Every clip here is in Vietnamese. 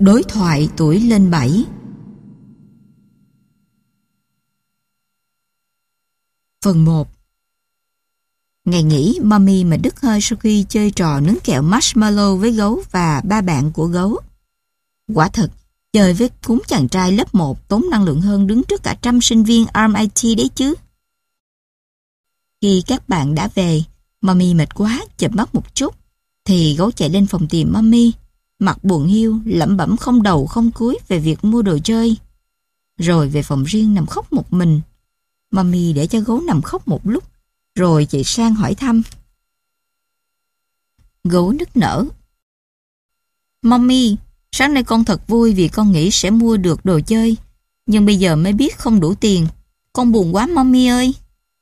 Đối thoại tuổi lên 7. Phần 1. Ngày nghỉ, Mommy mà đứt hơi sau khi chơi trò nướng kẹo marshmallow với gấu và ba bạn của gấu. Quả thật, chơi với cún chàng trai lớp 1 tốn năng lượng hơn đứng trước cả trăm sinh viên RMIT đấy chứ. Khi các bạn đã về, Mommy mệt quá, chợp mắt một chút, thì gấu chạy lên phòng tìm Mommy, mặt buồn hiu, lẩm bẩm không đầu không cuối về việc mua đồ chơi. Rồi về phòng riêng nằm khóc một mình. Mommy để cho gấu nằm khóc một lúc, rồi chạy sang hỏi thăm. Gấu nức nở. Mommy, sáng nay con thật vui vì con nghĩ sẽ mua được đồ chơi, nhưng bây giờ mới biết không đủ tiền. Con buồn quá Mommy ơi.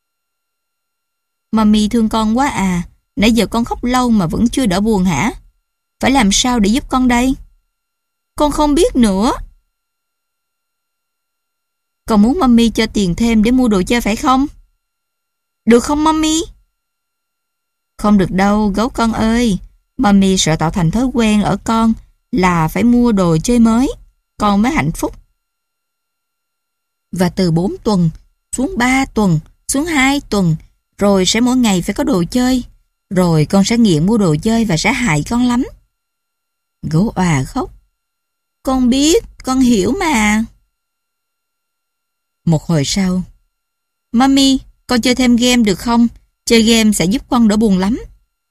Mommy thương con quá à, nãy giờ con khóc lâu mà vẫn chưa đỡ buồn hả? Phải làm sao để giúp con đây? Con không biết nữa. Con muốn Mommy cho tiền thêm để mua đồ chơi phải không? Được không Mommy? Không được đâu, gấu con ơi. Mommy sợ tạo thành thói quen ở con là phải mua đồ chơi mới, con mới hạnh phúc. Và từ 4 tuần, xuống 3 tuần, xuống 2 tuần, rồi sẽ mỗi ngày phải có đồ chơi. Rồi con sẽ nghiện mua đồ chơi và sẽ hại con lắm. Gấu òa khóc. Con biết, con hiểu mà. Một hồi sau. Mommy, con chơi thêm game được không? Chơi game sẽ giúp con đỡ buồn lắm.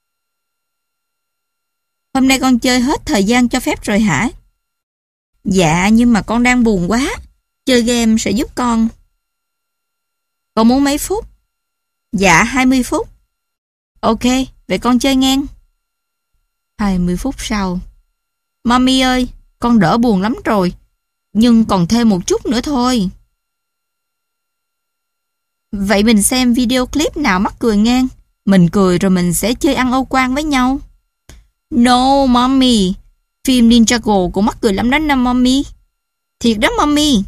Hôm nay con chơi hết thời gian cho phép rồi hả? Dạ, nhưng mà con đang buồn quá. Chơi game sẽ giúp con. Con muốn mấy phút? Dạ, 20 phút. Ok, vậy con chơi ngang. 20 phút sau. Mommy ơi, con đỡ buồn lắm rồi, nhưng còn thêm một chút nữa thôi. Vậy mình xem video clip nào mắc cười ngang. Mình cười rồi mình sẽ chơi ăn Âu quan với nhau. No, Mommy. Phim Ninjago cũng mắc cười lắm đó năm Mommy. Thiệt đó Mommy.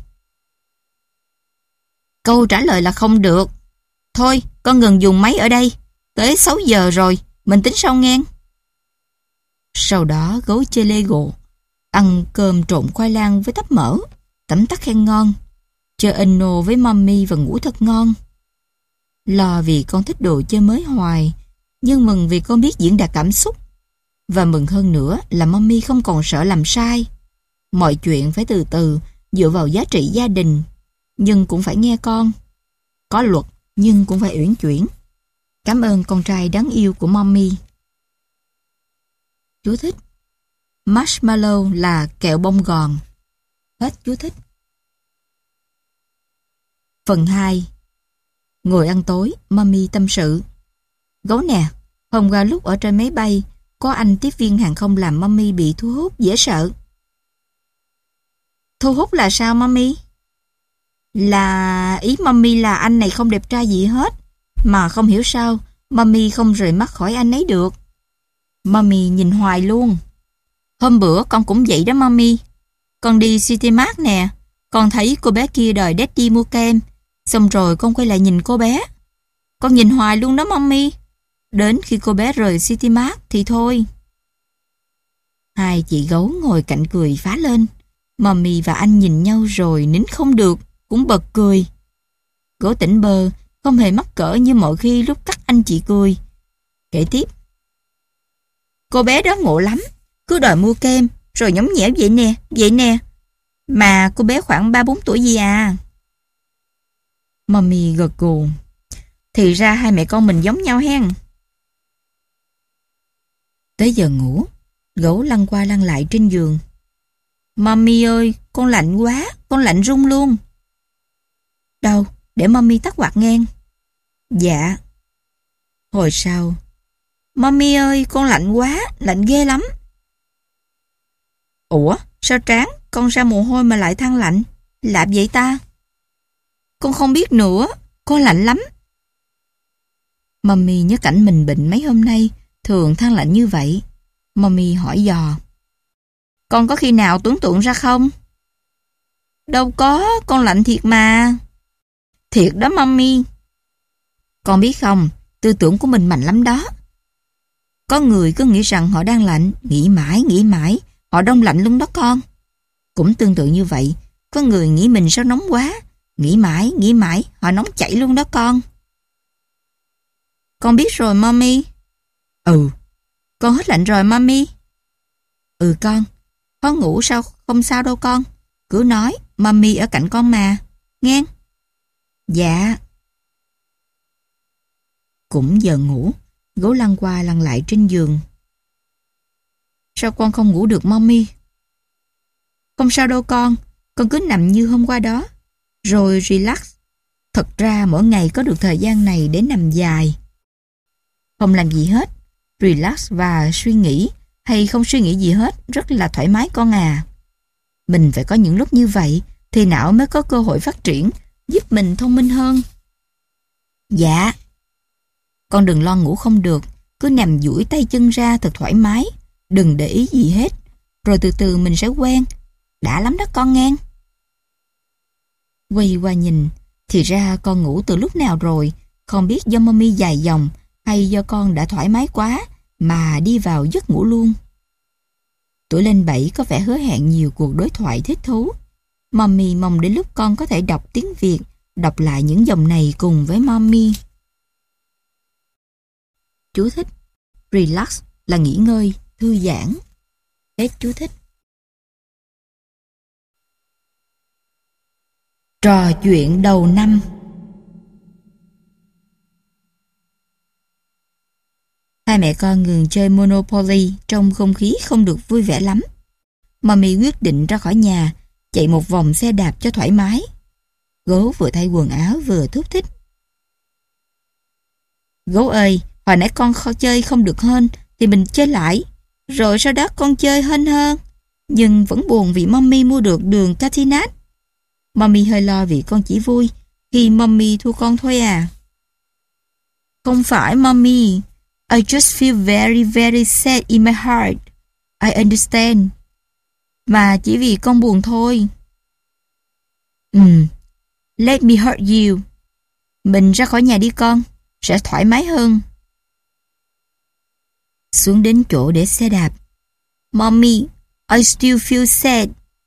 Câu trả lời là không được. Thôi, con ngừng dùng máy ở đây. Tới 6 giờ rồi, mình tính sau ngang. Sau đó gấu chơi Lego, ăn cơm trộn khoai lang với tóp mỡ, tấm tắc khen ngon, chơi Uno với Mommy và ngủ thật ngon. Lo vì con thích đồ chơi mới hoài, nhưng mừng vì con biết diễn đạt cảm xúc. Và mừng hơn nữa là Mommy không còn sợ làm sai. Mọi chuyện phải từ từ, dựa vào giá trị gia đình, nhưng cũng phải nghe con. Có luật, nhưng cũng phải uyển chuyển. Cảm ơn con trai đáng yêu của Mommy. Chú thích. Marshmallow là kẹo bông gòn. Hết chú thích. Phần 2. Ngồi ăn tối, Mommy tâm sự. Gấu nè, hôm qua lúc ở trên máy bay, có anh tiếp viên hàng không làm Mommy bị thu hút dễ sợ. Thu hút là sao Mommy? Là ý Mommy là anh này không đẹp trai gì hết, mà không hiểu sao Mommy không rời mắt khỏi anh ấy được. Mommy nhìn hoài luôn. Hôm bữa con cũng vậy đó Mommy. Con đi City Mart nè, con thấy cô bé kia đòi Daddy mua kem, xong rồi con quay lại nhìn cô bé. Con nhìn hoài luôn đó Mommy. Đến khi cô bé rời City Mart thì thôi. Hai chị gấu ngồi cạnh cười phá lên. Mommy và anh nhìn nhau rồi nín không được, cũng bật cười. Gấu tỉnh bơ, không hề mắc cỡ như mọi khi lúc các anh chị cười. Kể tiếp. Cô bé đó ngộ lắm, cứ đòi mua kem, rồi nhõng nhẽo vậy nè. Mà cô bé khoảng 3-4 tuổi gì à? Mommy gật gù. Thì ra hai mẹ con mình giống nhau hen. Tới giờ ngủ, gấu lăn qua lăn lại trên giường. Mommy ơi, con lạnh quá, con lạnh run luôn. Đâu, để Mommy tắt quạt ngang. Dạ. Hồi sau. Mommy ơi, con lạnh quá, lạnh ghê lắm. Ủa, sao trán con ra mồ hôi mà lại than lạnh? Lạ vậy ta? Con không biết nữa, con lạnh lắm. Mommy nhớ cảnh mình bệnh mấy hôm nay, thường than lạnh như vậy. Mommy hỏi dò. Con có khi nào tưởng tượng ra không? Đâu có, con lạnh thiệt mà. Thiệt đó Mommy. Con biết không, tư tưởng của mình mạnh lắm đó. Có người cứ nghĩ rằng họ đang lạnh, nghĩ mãi, họ đông lạnh luôn đó con. Cũng tương tự như vậy, có người nghĩ mình sao nóng quá, nghĩ mãi, họ nóng chảy luôn đó con. Con biết rồi, mommy. Ừ, con hết lạnh rồi, mommy. Ừ con, khó ngủ sao không sao đâu con. Cứ nói, mommy ở cạnh con mà, nghe. Dạ. Cũng giờ ngủ, gấu lăn qua lăn lại trên giường. Sao con không ngủ được, mommy? Không sao đâu con cứ nằm như hôm qua đó, rồi relax. Thật ra mỗi ngày có được thời gian này để nằm dài. Không làm gì hết, relax và suy nghĩ hay không suy nghĩ gì hết rất là thoải mái con à. Mình phải có những lúc như vậy thì não mới có cơ hội phát triển, giúp mình thông minh hơn. Dạ. Con đừng lo ngủ không được, cứ nằm duỗi tay chân ra thật thoải mái, đừng để ý gì hết, rồi từ từ mình sẽ quen. Đã lắm đó con nghe. Quay qua nhìn, thì ra con ngủ từ lúc nào rồi, không biết do mommy dài dòng hay do con đã thoải mái quá mà đi vào giấc ngủ luôn. Tuổi lên 7 có vẻ hứa hẹn nhiều cuộc đối thoại thích thú. Mommy mong đến lúc con có thể đọc tiếng Việt, đọc lại những dòng này cùng với mommy. Chú thích: relax là nghỉ ngơi, thư giãn. Hết chú thích. Trò chuyện đầu năm. Hai mẹ con ngừng chơi Monopoly trong không khí không được vui vẻ lắm. Mommy quyết định ra khỏi nhà, chạy một vòng xe đạp cho thoải mái. Gấu vừa thay quần áo vừa thúc thích. Gấu ơi, hồi nãy con chơi không được hên thì mình chơi lại. Rồi sau đó con chơi hên hơn. Nhưng vẫn buồn vì mommy mua được đường Catinat. Mommy hơi lo vì con chỉ vui khi mommy thua con thôi à. Không phải mommy. I just feel very very sad in my heart. I understand. Mà chỉ vì con buồn thôi. Let me hurt you. Mình ra khỏi nhà đi con, sẽ thoải mái hơn. Xuống đến chỗ để xe đạp. Mommy, I still feel sad.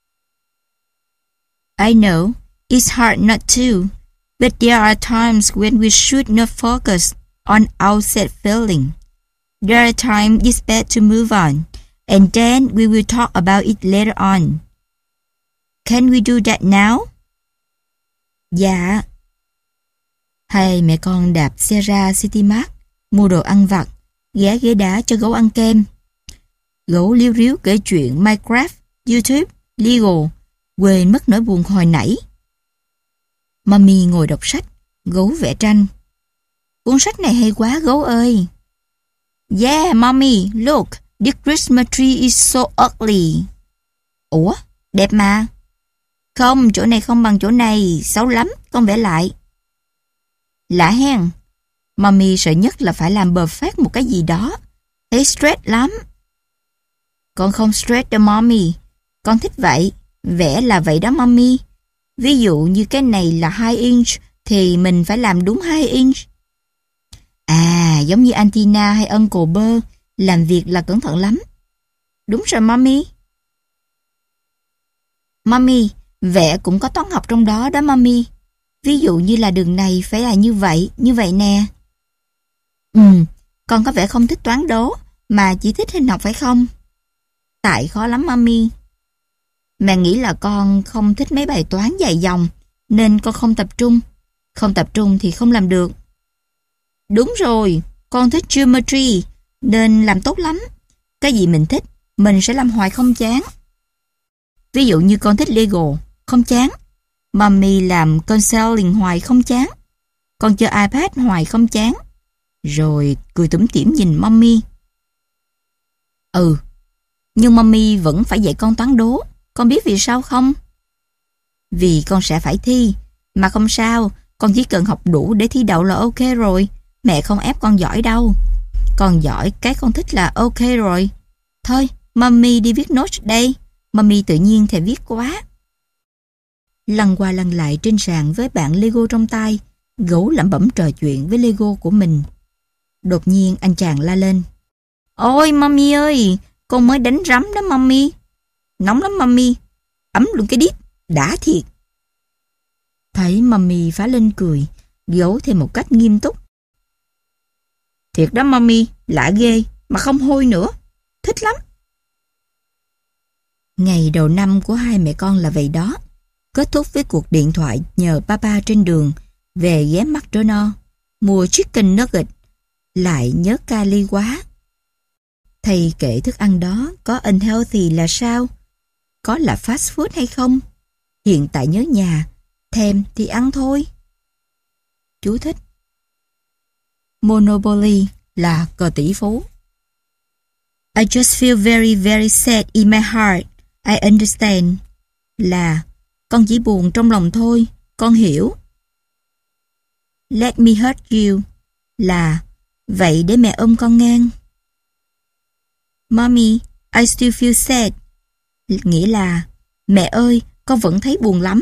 I know, it's hard not to, but there are times when we should not focus on our sad feeling. There are times it's best to move on, and then we will talk about it later on. Can we do that now? Dạ. Hai mẹ con đạp xe ra City Mart, mua đồ ăn vặt, ghé ghế đá cho gấu ăn kem. Gấu liếu riếu kể chuyện Minecraft, YouTube, Lego, quên mất nỗi buồn hồi nãy. Mommy ngồi đọc sách, gấu vẽ tranh. Cuốn sách này hay quá gấu ơi. Yeah, mommy, look, this Christmas tree is so ugly. Ủa, đẹp mà. Không, chỗ này không bằng chỗ này, xấu lắm, con vẽ lại. Lạ hen. Mommy sợ nhất là phải làm perfect một cái gì đó. Thấy stress lắm. Con không stress đâu mommy. Con thích vậy. Vẽ là vậy đó mommy. Ví dụ như cái này là 2 inch thì mình phải làm đúng 2 inch. À, giống như Antina hay Uncle Bơ, làm việc là cẩn thận lắm. Đúng rồi mommy. Mommy, vẽ cũng có toán học trong đó đó mommy. Ví dụ như là đường này phải là như vậy nè. Con có vẻ không thích toán đố, mà chỉ thích hình học phải không? Tại khó lắm mommy. Mẹ nghĩ là con không thích mấy bài toán dài dòng, nên con không tập trung. Không tập trung thì không làm được. Đúng rồi, con thích geometry, nên làm tốt lắm. Cái gì mình thích, mình sẽ làm hoài không chán. Ví dụ như con thích Lego, không chán. Mommy làm counseling hoài không chán. Con chơi iPad hoài không chán. Rồi cười tủm tỉm nhìn mommy. Nhưng mommy vẫn phải dạy con toán đố. Con biết vì sao không? Vì con sẽ phải thi. Mà không sao, con chỉ cần học đủ để thi đậu là ok rồi. Mẹ không ép con giỏi đâu. Con giỏi cái con thích là ok rồi. Thôi, mommy đi viết notes đây. Mommy tự nhiên thèm viết quá. Lăn qua lăn lại trên sàn với bạn Lego trong tay, gấu lẩm bẩm trò chuyện với Lego của mình. Đột nhiên anh chàng la lên. Ôi mommy ơi, con mới đánh rắm đó mommy. Nóng lắm mommy. ấm luôn cái đít, đã thiệt. Thấy Mommy phá lên cười, Gấu thêm một cách nghiêm túc. Thiệt đó Mommy, lạ ghê, mà không hôi nữa, thích lắm. Ngày đầu năm của hai mẹ con là vậy đó, kết thúc với cuộc điện thoại nhờ papa trên đường về ghé McDonald's, mua chicken nugget, lại nhớ Kylie quá. Thầy kể thức ăn đó có unhealthy là sao? Có là fast food hay không? Hiện tại nhớ nhà, thèm thì ăn thôi. Chú thích. Monopoly là cờ tỷ phú. I just feel very very sad in my heart. I understand. Là con chỉ buồn trong lòng thôi, con hiểu. Let me hurt you. Là vậy để mẹ ôm con ngang. Mommy, I still feel sad. Nghĩa là mẹ ơi, con vẫn thấy buồn lắm.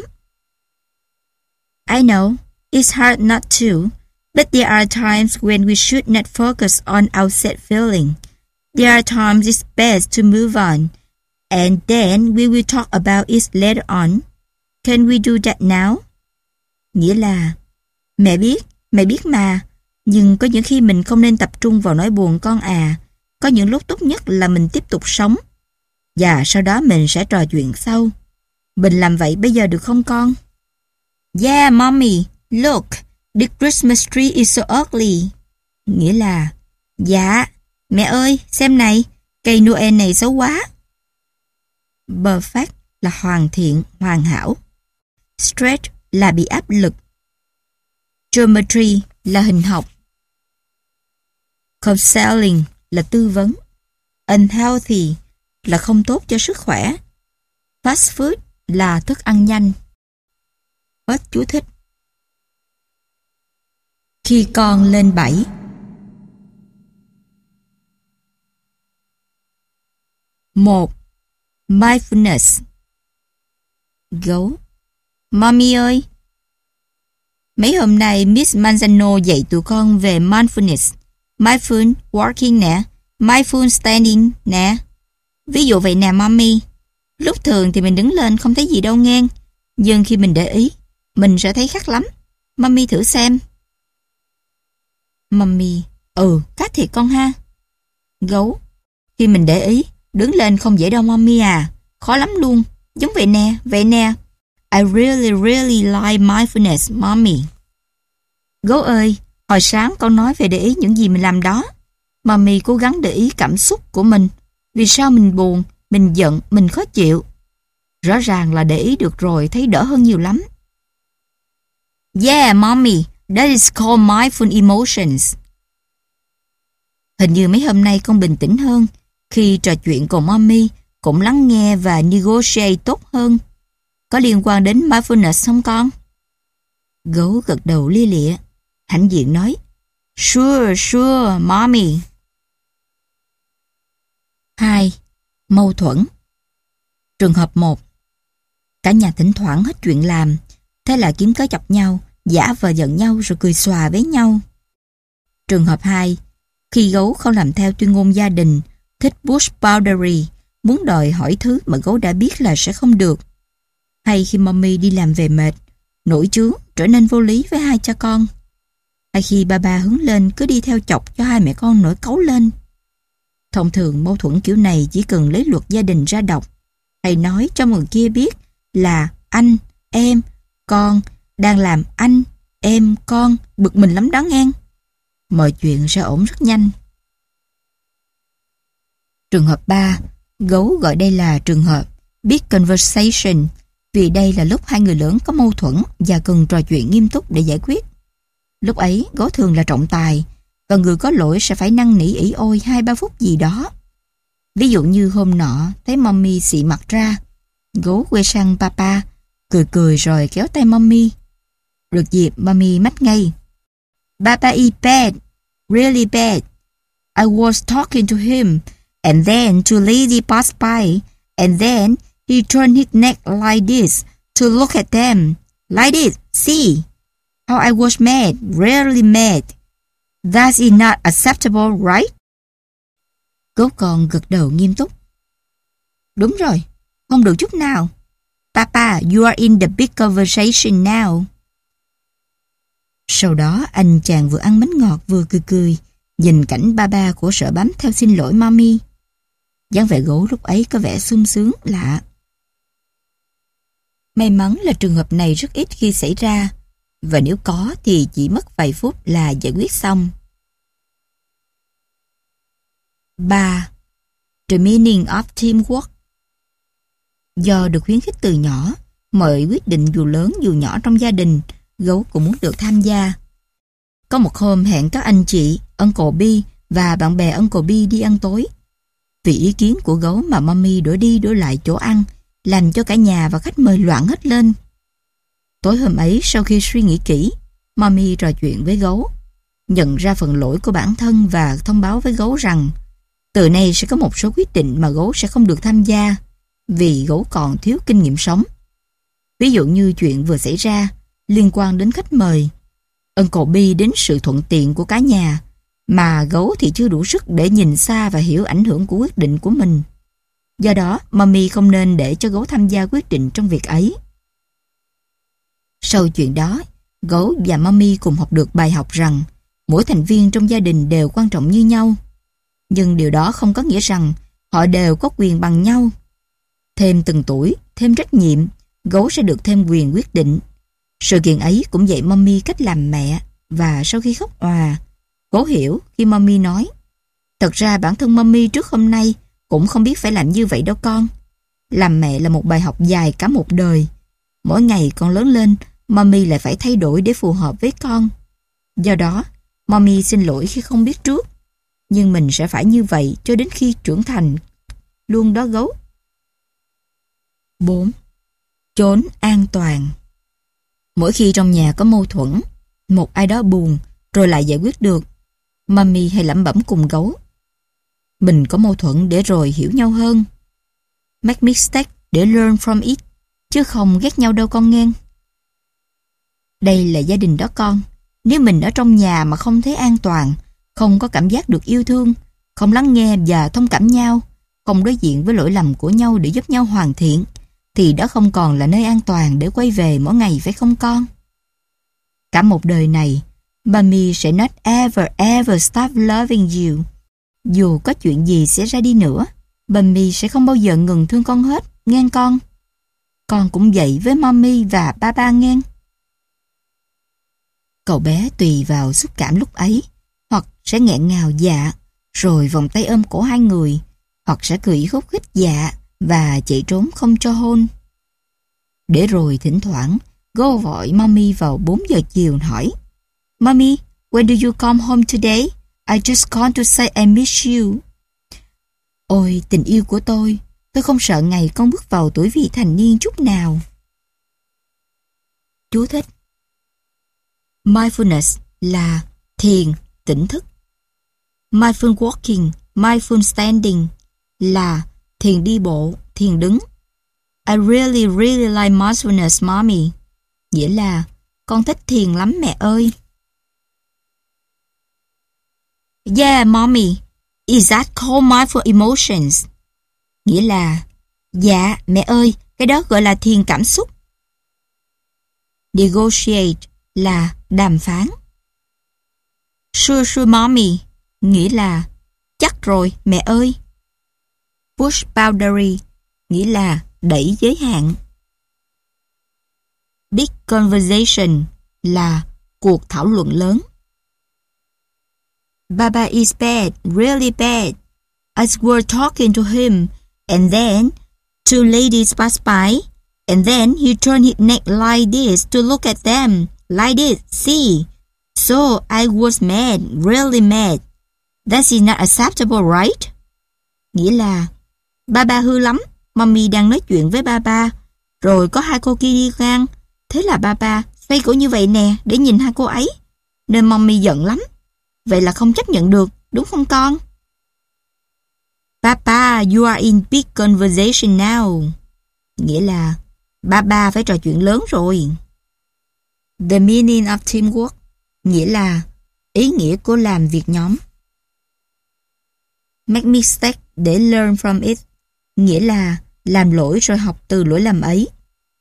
I know, it's hard not to, but there are times when we should not focus on our sad feeling. There are times it's best to move on, and then we will talk about it later on. Can we do that now? Nghĩa là mẹ biết mà, nhưng có những khi mình không nên tập trung vào nỗi buồn con à. Có những lúc tốt nhất là mình tiếp tục sống, và sau đó mình sẽ trò chuyện sau. Mình làm vậy bây giờ được không con? Yeah, mommy, look, the Christmas tree is so ugly. Nghĩa là dạ, mẹ ơi, xem này, cây Noel này xấu quá. Perfect là hoàn thiện, hoàn hảo. Stress là bị áp lực. Geometry là hình học. Counseling là tư vấn. Unhealthy là không tốt cho sức khỏe. Fast food là thức ăn nhanh. Hết chú thích. Khi con lên 7. Một. Mindfulness. Gấu. Mommy ơi, mấy hôm nay Miss Manzano dạy tụi con về mindfulness. Mindful walking nè, mindful standing nè. Ví dụ vậy nè mommy. Lúc thường thì mình đứng lên không thấy gì đâu nghe, nhưng khi mình để ý, mình sẽ thấy khác lắm. Mommy thử xem. Mommy, khác thiệt con ha. Gấu, khi mình để ý, đứng lên không dễ đâu mommy à. Khó lắm luôn, giống vậy nè. I really really like mindfulness, mommy. Gấu ơi, hồi sáng con nói về để ý những gì mình làm đó. Mommy cố gắng để ý cảm xúc của mình. Vì sao mình buồn, mình giận, mình khó chịu. Rõ ràng là để ý được rồi, thấy đỡ hơn nhiều lắm. Yeah, mommy, that is called mindful emotions. Hình như mấy hôm nay con bình tĩnh hơn. Khi trò chuyện cùng mommy, cũng lắng nghe và negotiate tốt hơn. Có liên quan đến mindfulness không con? Gấu gật đầu lia lịa. Hãnh diện nói, Sure, mommy. 2. Mâu thuẫn. Trường hợp 1. Cả nhà thỉnh thoảng hết chuyện làm, thế là kiếm cớ chọc nhau, giả vờ giận nhau rồi cười xòa với nhau. Trường hợp 2. Khi Gấu không làm theo tuyên ngôn gia đình, thích push boundary, muốn đòi hỏi thứ mà Gấu đã biết là sẽ không được. Hay khi mommy đi làm về mệt, nổi chướng, trở nên vô lý với hai cha con. Hay khi ba hứng lên cứ đi theo chọc cho hai mẹ con nổi cáu lên. Thông thường mâu thuẫn kiểu này chỉ cần lấy luật gia đình ra đọc, hay nói cho người kia biết là anh, em, con đang làm anh, em, con bực mình lắm đó nghe. Mọi chuyện sẽ ổn rất nhanh. Trường hợp 3, Gấu gọi đây là trường hợp big conversation, vì đây là lúc hai người lớn có mâu thuẫn và cần trò chuyện nghiêm túc để giải quyết. Lúc ấy, Gấu thường là trọng tài, còn người có lỗi sẽ phải năn nỉ ỉ ôi 2-3 phút gì đó. Ví dụ như hôm nọ, thấy mommy xị mặt ra, Gấu quay sang papa, cười rồi kéo tay mommy. Được dịp, mommy mách ngay. Papa is bad, really bad. I was talking to him, and then two ladies passed by, and then he turned his neck like this to look at them. Like this, see? How I was mad, really mad. That is not acceptable, right? Gấu con gật đầu nghiêm túc. Đúng rồi, không được chút nào. Papa, you are in the big conversation now. Sau đó anh chàng vừa ăn bánh ngọt vừa cười cười, nhìn cảnh ba khổ sở bám theo xin lỗi mommy. dáng vẻ gấu lúc ấy có vẻ sung sướng lạ. May mắn là trường hợp này rất ít khi xảy ra, và nếu có thì chỉ mất vài phút là giải quyết xong. 3. The meaning of teamwork. Do được khuyến khích từ nhỏ, mọi quyết định dù lớn dù nhỏ trong gia đình, gấu cũng muốn được tham gia. Có một hôm hẹn các anh chị, Uncle B và bạn bè Uncle B đi ăn tối. Vì ý kiến của gấu mà mommy đổi đi đổi lại chỗ ăn, làm cho cả nhà và khách mời loạn hết lên. Tối hôm ấy, sau khi suy nghĩ kỹ, mommy trò chuyện với gấu, nhận ra phần lỗi của bản thân và thông báo với gấu rằng từ nay sẽ có một số quyết định mà gấu sẽ không được tham gia vì gấu còn thiếu kinh nghiệm sống. Ví dụ như chuyện vừa xảy ra liên quan đến khách mời, Uncle B đến sự thuận tiện của cả nhà, mà gấu thì chưa đủ sức để nhìn xa và hiểu ảnh hưởng của quyết định của mình. Do đó, mommy không nên để cho gấu tham gia quyết định trong việc ấy. Sau chuyện đó, gấu và mommy cùng học được bài học rằng mỗi thành viên trong gia đình đều quan trọng như nhau. Nhưng điều đó không có nghĩa rằng họ đều có quyền bằng nhau. Thêm từng tuổi, thêm trách nhiệm, gấu sẽ được thêm quyền quyết định. Sự kiện ấy cũng dạy mommy cách làm mẹ, và sau khi khóc òa, gấu hiểu khi mommy nói: thật ra bản thân mommy trước hôm nay cũng không biết phải làm như vậy đâu con. Làm mẹ là một bài học dài cả một đời. Mỗi ngày con lớn lên, mommy lại phải thay đổi để phù hợp với con. Do đó, mommy xin lỗi khi không biết trước. Nhưng mình sẽ phải như vậy cho đến khi trưởng thành. Luôn đó gấu. 4. Trốn an toàn. Mỗi khi trong nhà có mâu thuẫn, một ai đó buồn rồi lại giải quyết được, mommy hay lẩm bẩm cùng gấu: mình có mâu thuẫn để rồi hiểu nhau hơn. Make mistake để learn from it, chứ không ghét nhau đâu con nghe. Đây là gia đình đó con. Nếu mình ở trong nhà mà không thấy an toàn, không có cảm giác được yêu thương, không lắng nghe và thông cảm nhau, không đối diện với lỗi lầm của nhau để giúp nhau hoàn thiện, thì đó không còn là nơi an toàn để quay về mỗi ngày, phải không con? Cả một đời này, mommy sẽ not ever stop loving you. Dù có chuyện gì xảy ra đi nữa, mommy sẽ không bao giờ ngừng thương con hết, nghe con. Con cũng vậy với mommy và ba nghe. Cậu bé tùy vào xúc cảm lúc ấy, hoặc sẽ nghẹn ngào dạ, rồi vòng tay ôm cổ hai người, hoặc sẽ cười khúc khích dạ và chạy trốn không cho hôn. Để rồi thỉnh thoảng, gấu gọi mommy vào 4 giờ chiều hỏi: Mommy, when do you come home today? I just called to say I miss you. Ôi tình yêu của tôi không sợ ngày con bước vào tuổi vị thành niên chút nào. Chú thích: Mindfulness là thiền, tỉnh thức. Mindful walking, mindful standing là thiền đi bộ, thiền đứng. I really like mindfulness, mommy. Nghĩa là con thích thiền lắm mẹ ơi. Yeah, mommy. Is that called mindful emotions? Nghĩa là dạ, mẹ ơi, cái đó gọi là thiền cảm xúc. Negotiate là đàm phán. Sure, mommy. Nghĩa là chắc rồi, mẹ ơi. Push boundary nghĩa là đẩy giới hạn. Big conversation là cuộc thảo luận lớn. Baba is bad, really bad. I were talking to him, and then two ladies passed by, and then he turned his neck like this to look at them, like this, see. So I was mad, really mad. That is not acceptable, right? Nghĩa là Baba hư lắm. Mommy đang nói chuyện với Baba, rồi có hai cô kia đi ngang. Thế là Baba xoay cổ như vậy nè để nhìn hai cô ấy, nên mommy giận lắm. Vậy là không chấp nhận được, đúng không con? Papa, you are in big conversation now. Nghĩa là Baba phải trò chuyện lớn rồi. The meaning of teamwork nghĩa là ý nghĩa của làm việc nhóm. Make mistake để learn from it nghĩa là làm lỗi rồi học từ lỗi lầm ấy.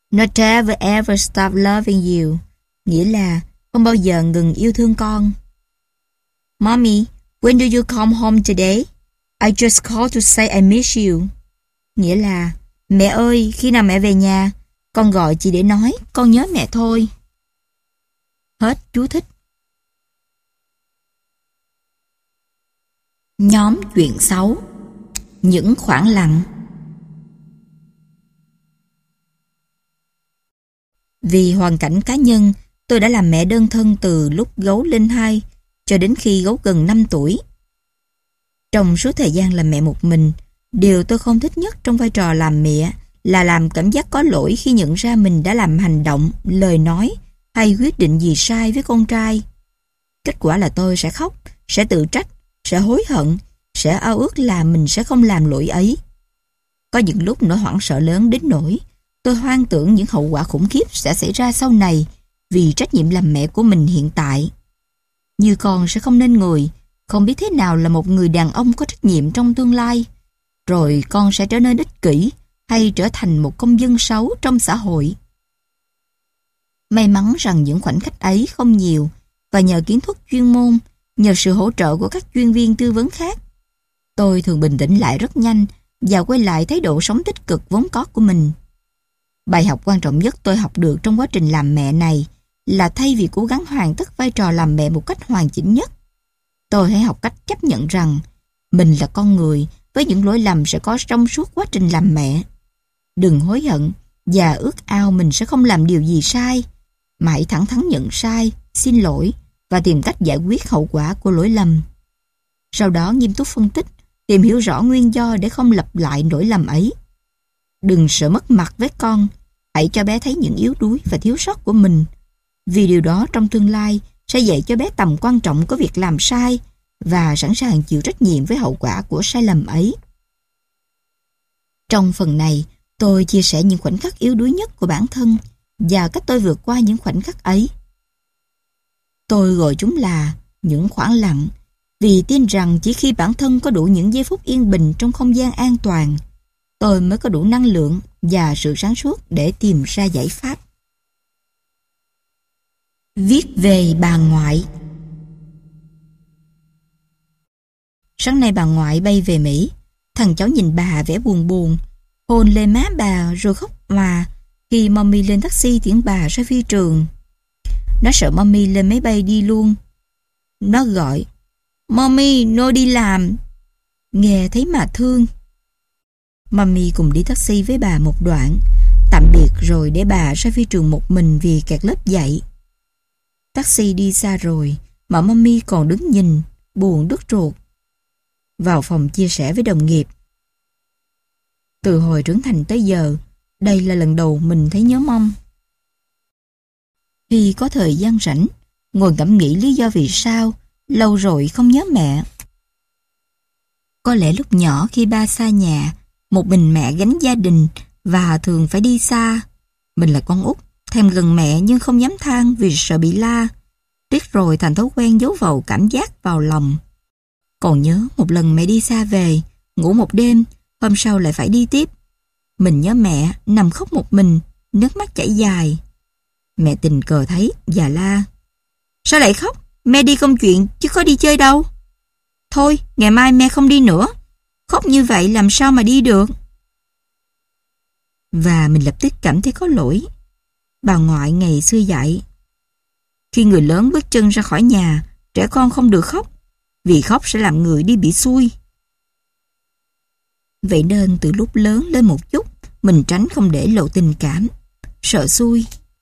Never ever stop loving you, nghĩa là không bao giờ ngừng yêu thương con. Mommy, when do you come home today? I just called to say I miss you. Nghĩa là, mẹ ơi, khi nào mẹ về nhà? Con gọi chỉ để nói, con nhớ mẹ thôi. Hết chú thích. Nhóm chuyện xấu. Những khoảng lặng. Vì hoàn cảnh cá nhân, tôi đã làm mẹ đơn thân từ lúc gấu lên 2 cho đến khi gấu gần 5 tuổi. Trong suốt thời gian làm mẹ một mình, điều tôi không thích nhất trong vai trò làm mẹ là làm cảm giác có lỗi khi nhận ra mình đã làm hành động, lời nói hay quyết định gì sai với con trai. Kết quả là tôi sẽ khóc, sẽ tự trách, sẽ hối hận, sẽ ao ước là mình sẽ không làm lỗi ấy. Có những lúc nỗi hoảng sợ lớn đến nỗi tôi hoang tưởng những hậu quả khủng khiếp sẽ xảy ra sau này vì trách nhiệm làm mẹ của mình hiện tại. Như con sẽ không nên người, không biết thế nào là một người đàn ông có trách nhiệm trong tương lai, rồi con sẽ trở nên ích kỷ hay trở thành một công dân xấu trong xã hội. May mắn rằng những khoảnh khắc ấy không nhiều, và nhờ kiến thức chuyên môn, nhờ sự hỗ trợ của các chuyên viên tư vấn khác, tôi thường bình tĩnh lại rất nhanh và quay lại thái độ sống tích cực vốn có của mình. Bài học quan trọng nhất tôi học được trong quá trình làm mẹ này là thay vì cố gắng hoàn tất vai trò làm mẹ một cách hoàn chỉnh nhất, tôi hãy học cách chấp nhận rằng mình là con người với những lỗi lầm sẽ có trong suốt quá trình làm mẹ. Đừng hối hận và ước ao mình sẽ không làm điều gì sai, mà hãy thẳng thắn nhận sai, xin lỗi và tìm cách giải quyết hậu quả của lỗi lầm. Sau đó nghiêm túc phân tích, tìm hiểu rõ nguyên do để không lặp lại lỗi lầm ấy. Đừng sợ mất mặt với con, hãy cho bé thấy những yếu đuối và thiếu sót của mình, vì điều đó trong tương lai sẽ dạy cho bé tầm quan trọng của việc làm sai và sẵn sàng chịu trách nhiệm với hậu quả của sai lầm ấy. Trong phần này, tôi chia sẻ những khoảnh khắc yếu đuối nhất của bản thân và cách tôi vượt qua những khoảnh khắc ấy. Tôi gọi chúng là những khoảng lặng, vì tin rằng chỉ khi bản thân có đủ những giây phút yên bình trong không gian an toàn, tôi mới có đủ năng lượng và sự sáng suốt để tìm ra giải pháp. Viết về bà ngoại. Sáng nay bà ngoại bay về Mỹ. Thằng cháu nhìn bà vẻ buồn buồn, hôn lên má bà rồi khóc mà khi mommy lên taxi tiễn bà ra phi trường. Nó sợ mommy lên máy bay đi luôn. Nó gọi, mommy, nó đi làm. Nghe thấy mà thương. Mommy cùng đi taxi với bà một đoạn, tạm biệt rồi để bà ra phi trường một mình vì kẹt lớp dạy. Taxi đi xa rồi mà mommy còn đứng nhìn, buồn đứt ruột. Vào phòng chia sẻ với đồng nghiệp. Từ hồi trưởng thành tới giờ, đây là lần đầu mình thấy nhớ mong. Khi có thời gian rảnh, ngồi ngẫm nghĩ lý do vì sao lâu rồi không nhớ mẹ. Có lẽ lúc nhỏ khi ba xa nhà, một mình mẹ gánh gia đình và thường phải đi xa. Mình là con út, thèm gần mẹ nhưng không dám than vì sợ bị la. Riết rồi thành thói quen giấu vào cảm giác vào lòng. Còn nhớ một lần mẹ đi xa về, ngủ một đêm, hôm sau lại phải đi tiếp. Mình nhớ mẹ, nằm khóc một mình, nước mắt chảy dài. Mẹ tình cờ thấy và la. Sao lại khóc? Mẹ đi công chuyện chứ có đi chơi đâu. Thôi, ngày mai mẹ không đi nữa. Khóc như vậy làm sao mà đi được? Và mình lập tức cảm thấy có lỗi. Bà ngoại ngày xưa dạy, khi người lớn bước chân ra khỏi nhà, trẻ con không được khóc, vì khóc sẽ làm người đi bị xui. Vậy nên từ lúc lớn lên một chút, mình tránh không để lộ tình cảm, sợ xui.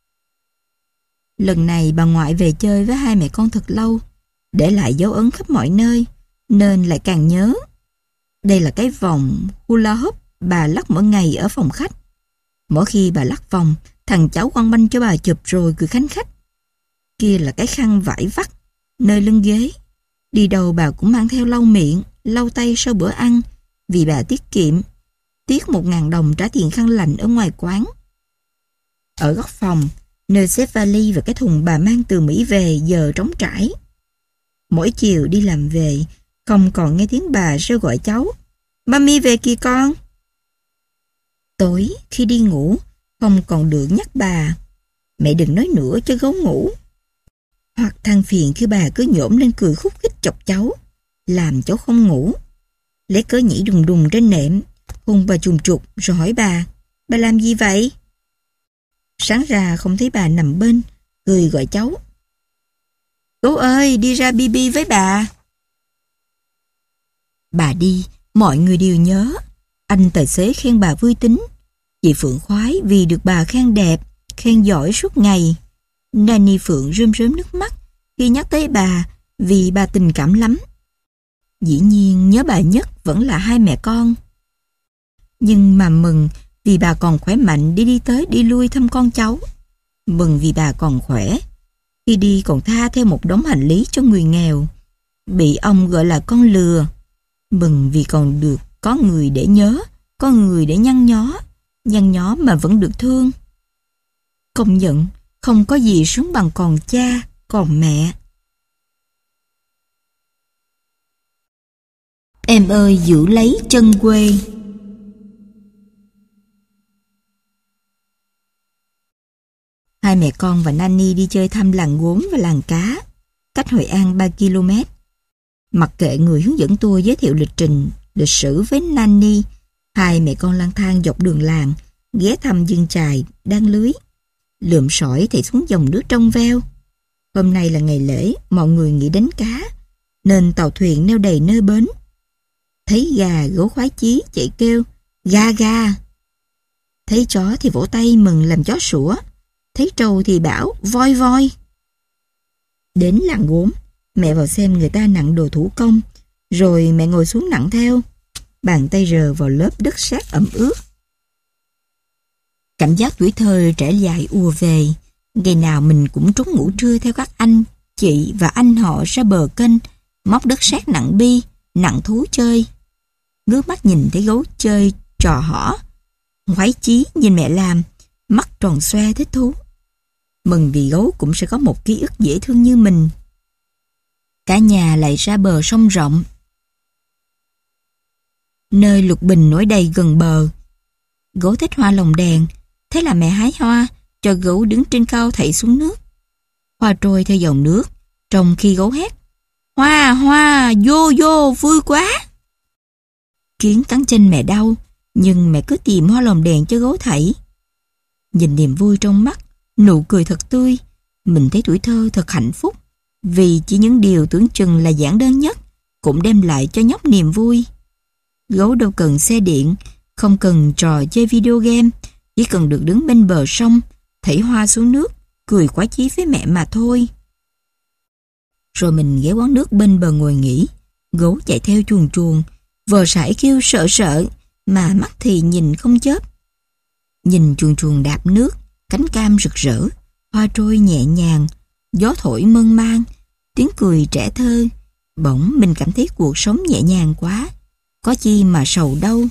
Lần này bà ngoại về chơi với hai mẹ con thật lâu, để lại dấu ấn khắp mọi nơi, nên lại càng nhớ. Đây là cái vòng hula hoop bà lắc mỗi ngày ở phòng khách. Mỗi khi bà lắc vòng, thằng cháu quăng banh cho bà chụp rồi cười khanh khách. Kia là cái khăn vải vắt nơi lưng ghế. Đi đâu bà cũng mang theo lau miệng, lau tay sau bữa ăn, vì bà tiết kiệm. Tiếc 1.000 đồng trả tiền khăn lạnh ở ngoài quán. Ở góc phòng, nơi xếp vali và cái thùng bà mang từ Mỹ về giờ trống trải. Mỗi chiều đi làm về, không còn nghe tiếng bà reo gọi cháu. Mami về kìa con. Tối khi đi ngủ, không còn được nhắc bà. Mẹ đừng nói nữa cho gấu ngủ. Hoặc than phiền khi bà cứ nhổm lên cười khúc khích chọc cháu, làm cháu không ngủ. Lấy cớ nhảy đùng đùng trên nệm, hôn bà trùng trục rồi hỏi bà làm gì vậy? Sáng ra không thấy bà nằm bên, cười gọi cháu. Gấu ơi, đi ra bi bi với bà. Bà đi, mọi người đều nhớ. Anh tài xế khen bà vui tính. Chị Phượng khoái vì được bà khen đẹp, khen giỏi suốt ngày. Nanny Phượng rơm rớm nước mắt khi nhắc tới bà vì bà tình cảm lắm. Dĩ nhiên nhớ bà nhất vẫn là hai mẹ con. Nhưng mà mừng vì bà còn khỏe mạnh để đi tới đi lui thăm con cháu. Mừng vì bà còn khỏe. Khi đi còn tha theo một đống hành lý cho người nghèo, bị ông gọi là con lừa. Mừng vì còn được có người để nhớ, có người để nhăn nhó mà vẫn được thương. Công nhận, không có gì sướng bằng còn cha, còn mẹ. Em ơi giữ lấy chân quê. Hai mẹ con và Nanny đi chơi thăm làng gốm và làng cá, cách Hội An 3 km. Mặc kệ người hướng dẫn tour giới thiệu lịch trình, lịch sử với Nanny, hai mẹ con lang thang dọc đường làng, ghé thăm vườn chài, đan lưới, lượm sỏi thì xuống dòng nước trong veo. Hôm nay là ngày lễ, mọi người nghĩ đánh cá, nên tàu thuyền neo đầy nơi bến. Thấy gà, gấu khoái chí chạy kêu, ga ga. Thấy chó thì vỗ tay mừng làm chó sủa. Thấy trâu thì bảo, voi voi. Đến làng gốm, mẹ vào xem người ta nặng đồ thủ công, rồi mẹ ngồi xuống nặng theo. Bàn tay rờ vào lớp đất sét ẩm ướt. Cảm giác tuổi thơ trẻ dài ùa về. Ngày nào mình cũng trốn ngủ trưa theo các anh, chị và anh họ ra bờ kênh, móc đất sét nặng bi, nặng thú chơi. Ngước mắt nhìn thấy gấu chơi trò hỏ. Khoái chí nhìn mẹ làm, mắt tròn xoe thích thú. Mừng vì gấu cũng sẽ có một ký ức dễ thương như mình. Cả nhà lại ra bờ sông rộng, nơi lục bình nổi đầy gần bờ. Gấu thích hoa lồng đèn, thế là mẹ hái hoa, cho gấu đứng trên cao thảy xuống nước. Hoa trôi theo dòng nước, trong khi gấu hét, hoa hoa, vô vô, vui quá. Kiến cắn chân mẹ đau, nhưng mẹ cứ tìm hoa lồng đèn cho gấu thảy. Nhìn niềm vui trong mắt, nụ cười thật tươi, mình thấy tuổi thơ thật hạnh phúc, vì chỉ những điều tưởng chừng là giản đơn nhất cũng đem lại cho nhóc niềm vui. Gấu đâu cần xe điện, không cần trò chơi video game, chỉ cần được đứng bên bờ sông, thảy hoa xuống nước, cười khoái chí với mẹ mà thôi. Rồi mình ghé quán nước bên bờ ngồi nghỉ, gấu chạy theo chuồn chuồn, vờ sải kêu sợ sợ, mà mắt thì nhìn không chớp. Nhìn chuồn chuồn đạp nước, cánh cam rực rỡ, hoa trôi nhẹ nhàng, gió thổi mơn man, tiếng cười trẻ thơ. Bỗng mình cảm thấy cuộc sống nhẹ nhàng quá, có chi mà sầu đâu.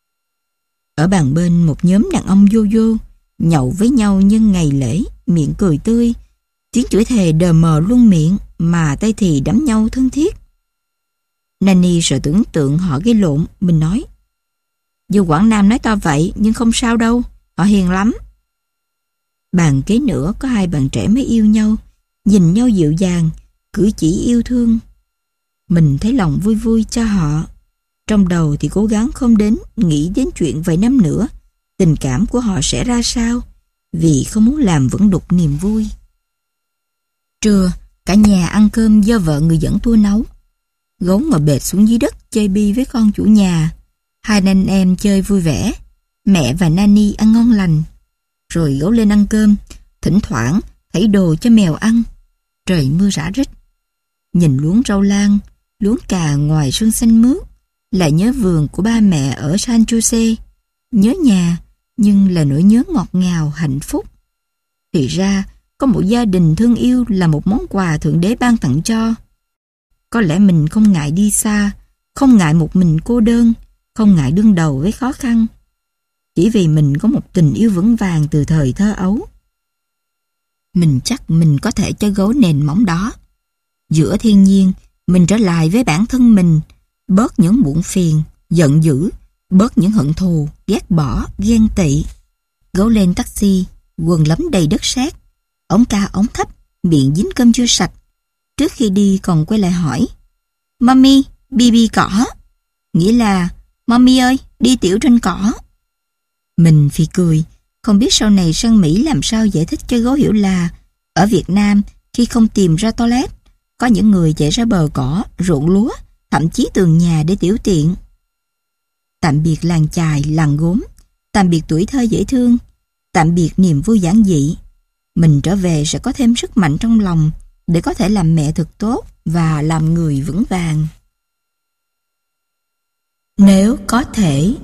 Ở bàn bên một nhóm đàn ông vô vô, nhậu với nhau nhân ngày lễ, miệng cười tươi, tiếng chửi thề đờ mờ luôn miệng, mà tay thì đắm nhau thân thiết. Nanny sợ tưởng tượng họ gây lộn, mình nói, dù Quảng Nam nói to vậy nhưng không sao đâu, họ hiền lắm. Bàn kế nữa có hai bạn trẻ mới yêu nhau, nhìn nhau dịu dàng, cử chỉ yêu thương. Mình thấy lòng vui vui cho họ. Trong đầu thì cố gắng không nghĩ đến chuyện vài năm nữa tình cảm của họ sẽ ra sao, vì không muốn làm vẩn đục niềm vui. Trưa, cả nhà ăn cơm do vợ người dẫn tour nấu. Gấu ngồi bệt xuống dưới đất chơi bi với con chủ nhà. Hai anh em chơi vui vẻ. Mẹ và Nanny ăn ngon lành. Rồi gấu lên ăn cơm, thỉnh thoảng thảy đồ cho mèo ăn. Trời mưa rã rích. Nhìn luống rau lang, luống cà ngoài sân xanh mướt, lại nhớ vườn của ba mẹ ở San Jose. Nhớ nhà, nhưng là nỗi nhớ ngọt ngào, hạnh phúc. Thì ra, có một gia đình thương yêu là một món quà Thượng Đế ban tặng cho. Có lẽ mình không ngại đi xa, không ngại một mình cô đơn, không ngại đương đầu với khó khăn. Chỉ vì mình có một tình yêu vững vàng từ thời thơ ấu. Mình chắc mình có thể cho gấu nền móng đó. Giữa thiên nhiên, mình trở lại với bản thân mình, bớt những muộn phiền, giận dữ, bớt những hận thù, ghét bỏ, ghen tị. Gấu lên taxi, quần lấm đầy đất sét, ống cao ống thấp, miệng dính cơm chưa sạch. Trước khi đi còn quay lại hỏi: "Mommy, Bibi cỏ." Nghĩa là: "Mommy ơi, đi tiểu trên cỏ." Mình phì cười, không biết sau này sang Mỹ làm sao giải thích cho gấu hiểu là ở Việt Nam, khi không tìm ra toilet, có những người chạy ra bờ cỏ, ruộng lúa, thậm chí tường nhà để tiểu tiện. Tạm biệt làng chài, làng gốm, tạm biệt tuổi thơ dễ thương, tạm biệt niềm vui giản dị. Mình trở về sẽ có thêm sức mạnh trong lòng để có thể làm mẹ thật tốt và làm người vững vàng. Nếu có thể.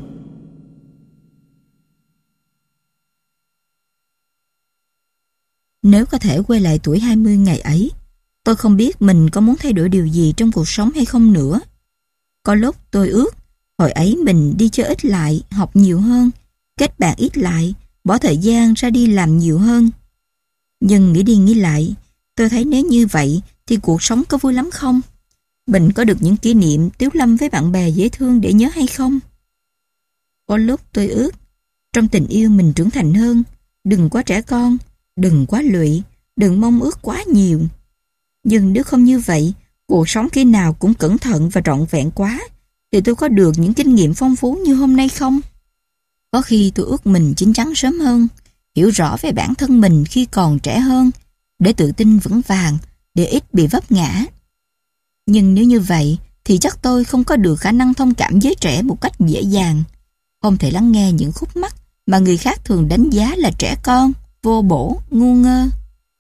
Nếu có thể quay lại tuổi 20 ngày ấy, tôi không biết mình có muốn thay đổi điều gì trong cuộc sống hay không nữa. Có lúc tôi ước hồi ấy mình đi chơi ít lại, học nhiều hơn, kết bạn ít lại, bỏ thời gian ra đi làm nhiều hơn. Nhưng nghĩ đi nghĩ lại, tôi thấy nếu như vậy thì cuộc sống có vui lắm không? Mình có được những kỷ niệm tiếu lâm với bạn bè dễ thương để nhớ hay không? Có lúc tôi ước trong tình yêu mình trưởng thành hơn, đừng quá trẻ con, đừng quá lụy, đừng mong ước quá nhiều. Nhưng nếu không như vậy, cuộc sống khi nào cũng cẩn thận và trọn vẹn quá, thì tôi có được những kinh nghiệm phong phú như hôm nay không? Có khi tôi ước mình chín chắn sớm hơn, hiểu rõ về bản thân mình khi còn trẻ hơn, để tự tin vững vàng, để ít bị vấp ngã. Nhưng nếu như vậy, thì chắc tôi không có được khả năng thông cảm với trẻ một cách dễ dàng, không thể lắng nghe những khúc mắc mà người khác thường đánh giá là trẻ con, vô bổ, ngu ngơ.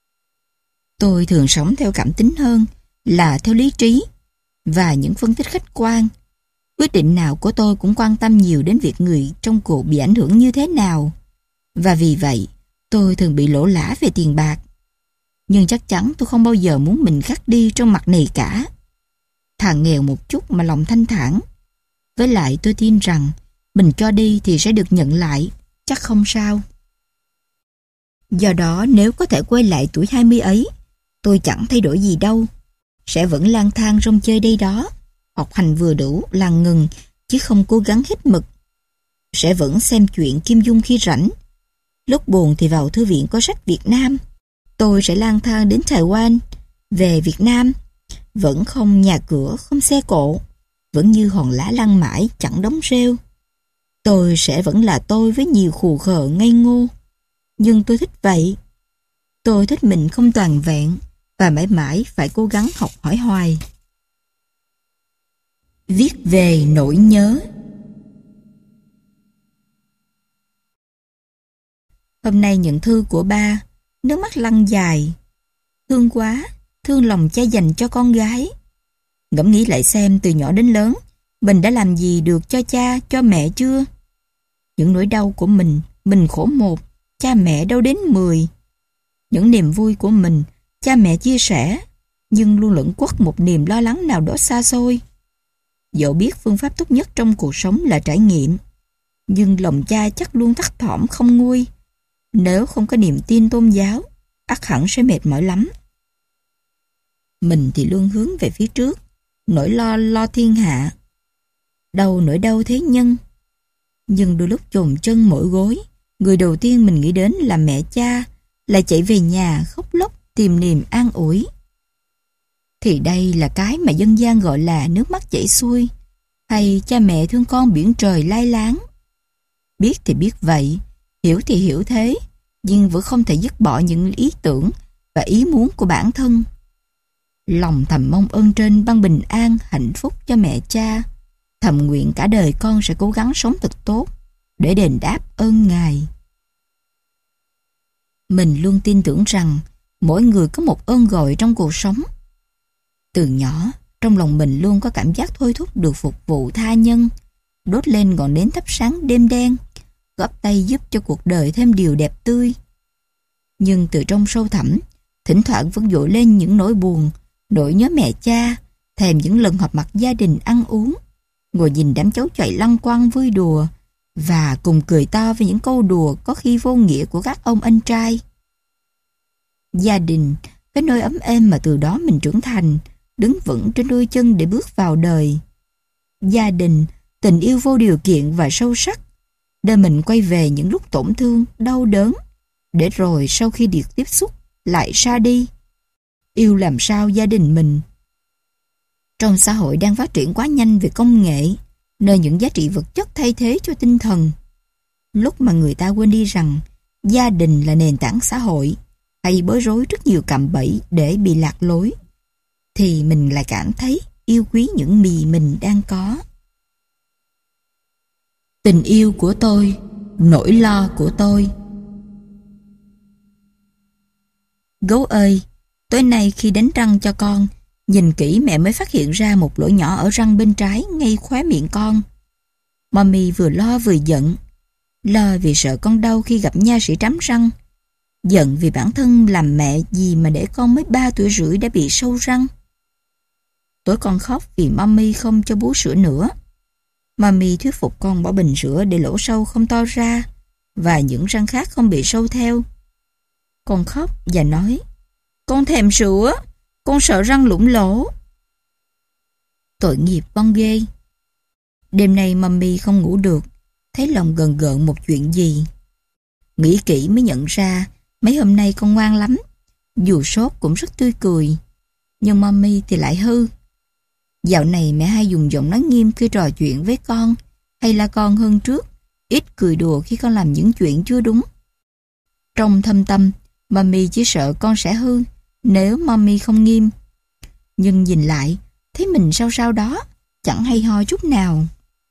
Tôi thường sống theo cảm tính hơn là theo lý trí và những phân tích khách quan. Quyết định nào của tôi cũng quan tâm nhiều đến việc người trong cuộc bị ảnh hưởng như thế nào. Và vì vậy, tôi thường bị lỗ lã về tiền bạc. Nhưng chắc chắn tôi không bao giờ muốn mình khắc đi trong mặt này cả. Thà nghèo một chút mà lòng thanh thản. Với lại tôi tin rằng mình cho đi thì sẽ được nhận lại, chắc không sao. Do đó nếu có thể quay lại tuổi 20 ấy, tôi chẳng thay đổi gì đâu. Sẽ vẫn lang thang rong chơi đây đó, học hành vừa đủ, làng ngừng, chứ không cố gắng hết mực. Sẽ vẫn xem chuyện Kim Dung khi rảnh. Lúc buồn thì vào thư viện có sách Việt Nam. Tôi sẽ lang thang đến Đài Loan, về Việt Nam. Vẫn không nhà cửa, không xe cộ. Vẫn như hòn lá lăn mãi, chẳng đóng rêu. Tôi sẽ vẫn là tôi với nhiều khù khờ ngây ngô. Nhưng tôi thích vậy. Tôi thích mình không toàn vẹn và mãi mãi phải cố gắng học hỏi hoài. Viết về nỗi nhớ. Hôm nay nhận thư của ba, nước mắt lăn dài. Thương quá, thương lòng cha dành cho con gái. Ngẫm nghĩ lại xem từ nhỏ đến lớn, mình đã làm gì được cho cha, cho mẹ chưa? Những nỗi đau của mình khổ một, cha mẹ đau đến 10. Những niềm vui của mình, cha mẹ chia sẻ, nhưng luôn lẫn quất một niềm lo lắng nào đó xa xôi. Dẫu biết phương pháp tốt nhất trong cuộc sống là trải nghiệm, nhưng lòng cha chắc luôn thấp thỏm không nguôi. Nếu không có niềm tin tôn giáo, ắt hẳn sẽ mệt mỏi lắm. Mình thì luôn hướng về phía trước, nỗi lo thiên hạ. Đâu nỗi đau thế nhân. Nhưng đôi lúc chồn chân mỏi gối, người đầu tiên mình nghĩ đến là mẹ cha, lại chạy về nhà khóc lóc tìm niềm an ủi. Thì đây là cái mà dân gian gọi là nước mắt chảy xuôi, hay cha mẹ thương con biển trời lai láng. Biết thì biết vậy, hiểu thì hiểu thế, nhưng vẫn không thể dứt bỏ những ý tưởng và ý muốn của bản thân. Lòng thầm mong ơn trên ban bình an, hạnh phúc cho mẹ cha, thầm nguyện cả đời con sẽ cố gắng sống thật tốt để đền đáp ơn Ngài. Mình luôn tin tưởng rằng mỗi người có một ơn gọi trong cuộc sống. Từ nhỏ, trong lòng mình luôn có cảm giác thôi thúc được phục vụ tha nhân, đốt lên ngọn nến thắp sáng đêm đen, góp tay giúp cho cuộc đời thêm điều đẹp tươi. Nhưng từ trong sâu thẳm, thỉnh thoảng vẫn dội lên những nỗi buồn, nỗi nhớ mẹ cha, thèm những lần họp mặt gia đình ăn uống, ngồi nhìn đám cháu chọi lăng quăng vui đùa và cùng cười to với những câu đùa có khi vô nghĩa của các ông anh trai. Gia đình, cái nơi ấm êm mà từ đó mình trưởng thành, đứng vững trên đôi chân để bước vào đời. Gia đình, tình yêu vô điều kiện và sâu sắc, để mình quay về những lúc tổn thương, đau đớn, để rồi sau khi được tiếp xúc lại xa đi. Yêu làm sao gia đình mình. Trong xã hội đang phát triển quá nhanh về công nghệ, nơi những giá trị vật chất thay thế cho tinh thần, lúc mà người ta quên đi rằng gia đình là nền tảng xã hội, hay bối rối rất nhiều cạm bẫy để bị lạc lối, thì mình lại cảm thấy yêu quý những gì mình đang có. Tình yêu của tôi, nỗi lo của tôi. Gấu ơi, tối nay khi đánh răng cho con, nhìn kỹ mẹ mới phát hiện ra một lỗ nhỏ ở răng bên trái ngay khóe miệng con. Mommy vừa lo vừa giận. Lo vì sợ con đau khi gặp nha sĩ trám răng. Giận vì bản thân làm mẹ gì mà để con mới 3 tuổi rưỡi đã bị sâu răng. Tối con khóc vì mommy không cho bú sữa nữa. Mommy thuyết phục con bỏ bình sữa để lỗ sâu không to ra và những răng khác không bị sâu theo. Con khóc và nói, con thèm sữa, con sợ răng lủng lỗ. Tội nghiệp con ghê. Đêm nay mommy không ngủ được, thấy lòng gờn gợn một chuyện gì. Nghĩ kỹ mới nhận ra mấy hôm nay con ngoan lắm, dù sốt cũng rất tươi cười. Nhưng mommy thì lại hư. Dạo này mẹ hay dùng giọng nói nghiêm khi trò chuyện với con, hay là con hơn trước, ít cười đùa khi con làm những chuyện chưa đúng. Trong thâm tâm, mommy chỉ sợ con sẽ hư nếu mommy không nghiêm. Nhưng nhìn lại, thấy mình sao sao đó, chẳng hay ho chút nào.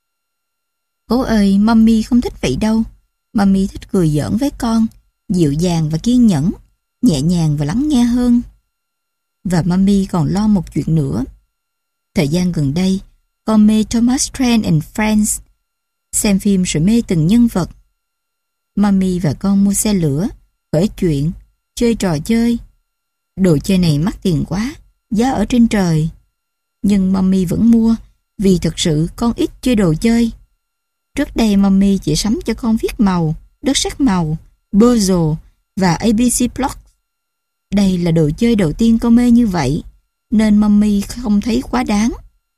Cố ơi, mommy không thích vậy đâu. Mommy thích cười giỡn với con, dịu dàng và kiên nhẫn, nhẹ nhàng và lắng nghe hơn. Và mommy còn lo một chuyện nữa. Thời gian gần đây, con mê Thomas Train and Friends, xem phim rồi mê từng nhân vật. Mommy và con mua xe lửa, khởi chuyện, chơi trò chơi. Đồ chơi này mắc tiền quá, giá ở trên trời. Nhưng mommy vẫn mua, vì thực sự con ít chơi đồ chơi. Trước đây mommy chỉ sắm cho con viết màu, đất sét màu, puzzle và ABC Blocks. Đây là đồ chơi đầu tiên con mê như vậy, nên mommy không thấy quá đáng.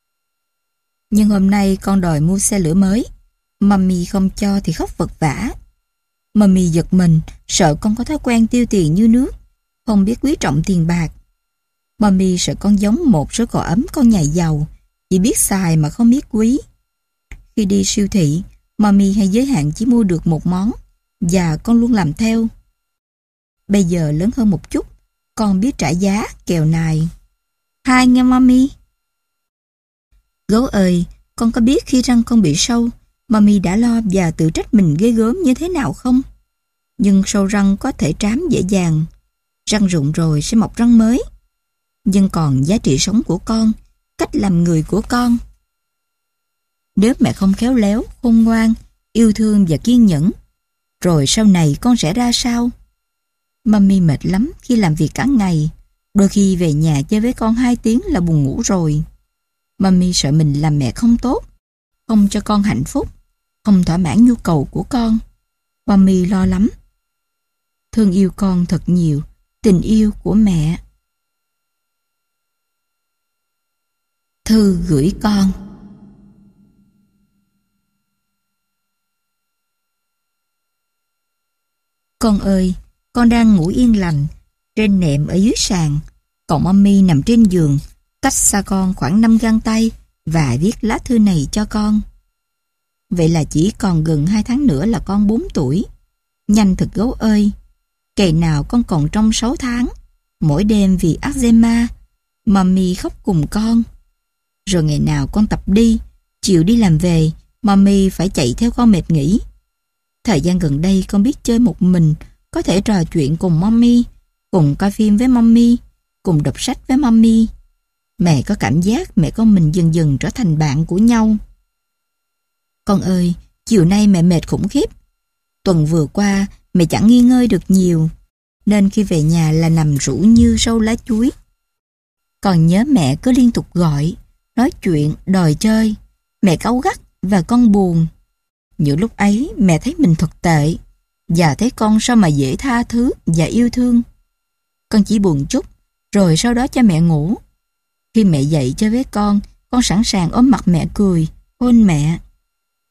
Nhưng hôm nay con đòi mua xe lửa mới. Mommy không cho thì khóc vật vã. Mommy giật mình, sợ con có thói quen tiêu tiền như nước, không biết quý trọng tiền bạc. Mommy sợ con giống một số cò ấm con nhà giàu, chỉ biết xài mà không biết quý. Khi đi siêu thị, mommy hay giới hạn chỉ mua được một món, và con luôn làm theo. Bây giờ lớn hơn một chút, con biết trả giá, kèo nài. Hai nghe mommy. Gấu ơi, con có biết khi răng con bị sâu, mommy đã lo và tự trách mình ghê gớm như thế nào không? Nhưng sâu răng có thể trám dễ dàng. Răng rụng rồi sẽ mọc răng mới. Nhưng còn giá trị sống của con, cách làm người của con. Nếu mẹ không khéo léo, khôn ngoan, yêu thương và kiên nhẫn, rồi sau này con sẽ ra sao? Mommy mệt lắm khi làm việc cả ngày. Đôi khi về nhà chơi với con 2 tiếng là buồn ngủ rồi. Mommy sợ mình làm mẹ không tốt, không cho con hạnh phúc, không thỏa mãn nhu cầu của con. Mommy lo lắm. Thương yêu con thật nhiều, tình yêu của mẹ. Thư gửi con. Con ơi, con đang ngủ yên lành, trên nệm ở dưới sàn, còn mommy nằm trên giường, cách xa con khoảng 5 gang tay và viết lá thư này cho con. Vậy là chỉ còn gần 2 tháng nữa là con 4 tuổi. Nhanh thật gấu ơi. Ngày nào con còn trong 6 tháng, mỗi đêm vì eczema, mommy khóc cùng con. Rồi ngày nào con tập đi, chiều đi làm về, mommy phải chạy theo con mệt nghỉ. Thời gian gần đây con biết chơi một mình, có thể trò chuyện cùng mommy, cùng coi phim với mommy, cùng đọc sách với mommy. Mẹ có cảm giác mẹ con mình dần dần trở thành bạn của nhau. Con ơi, chiều nay mẹ mệt khủng khiếp. Tuần vừa qua mẹ chẳng nghỉ ngơi được nhiều, nên khi về nhà là nằm rũ như sâu lá chuối. Con nhớ mẹ cứ liên tục gọi, nói chuyện, đòi chơi. Mẹ cáu gắt và con buồn. Những lúc ấy mẹ thấy mình thật tệ, và thấy con sao mà dễ tha thứ và yêu thương. Con chỉ buồn chút, rồi sau đó cho mẹ ngủ. Khi mẹ dậy chơi với con sẵn sàng ôm mặt mẹ cười, hôn mẹ.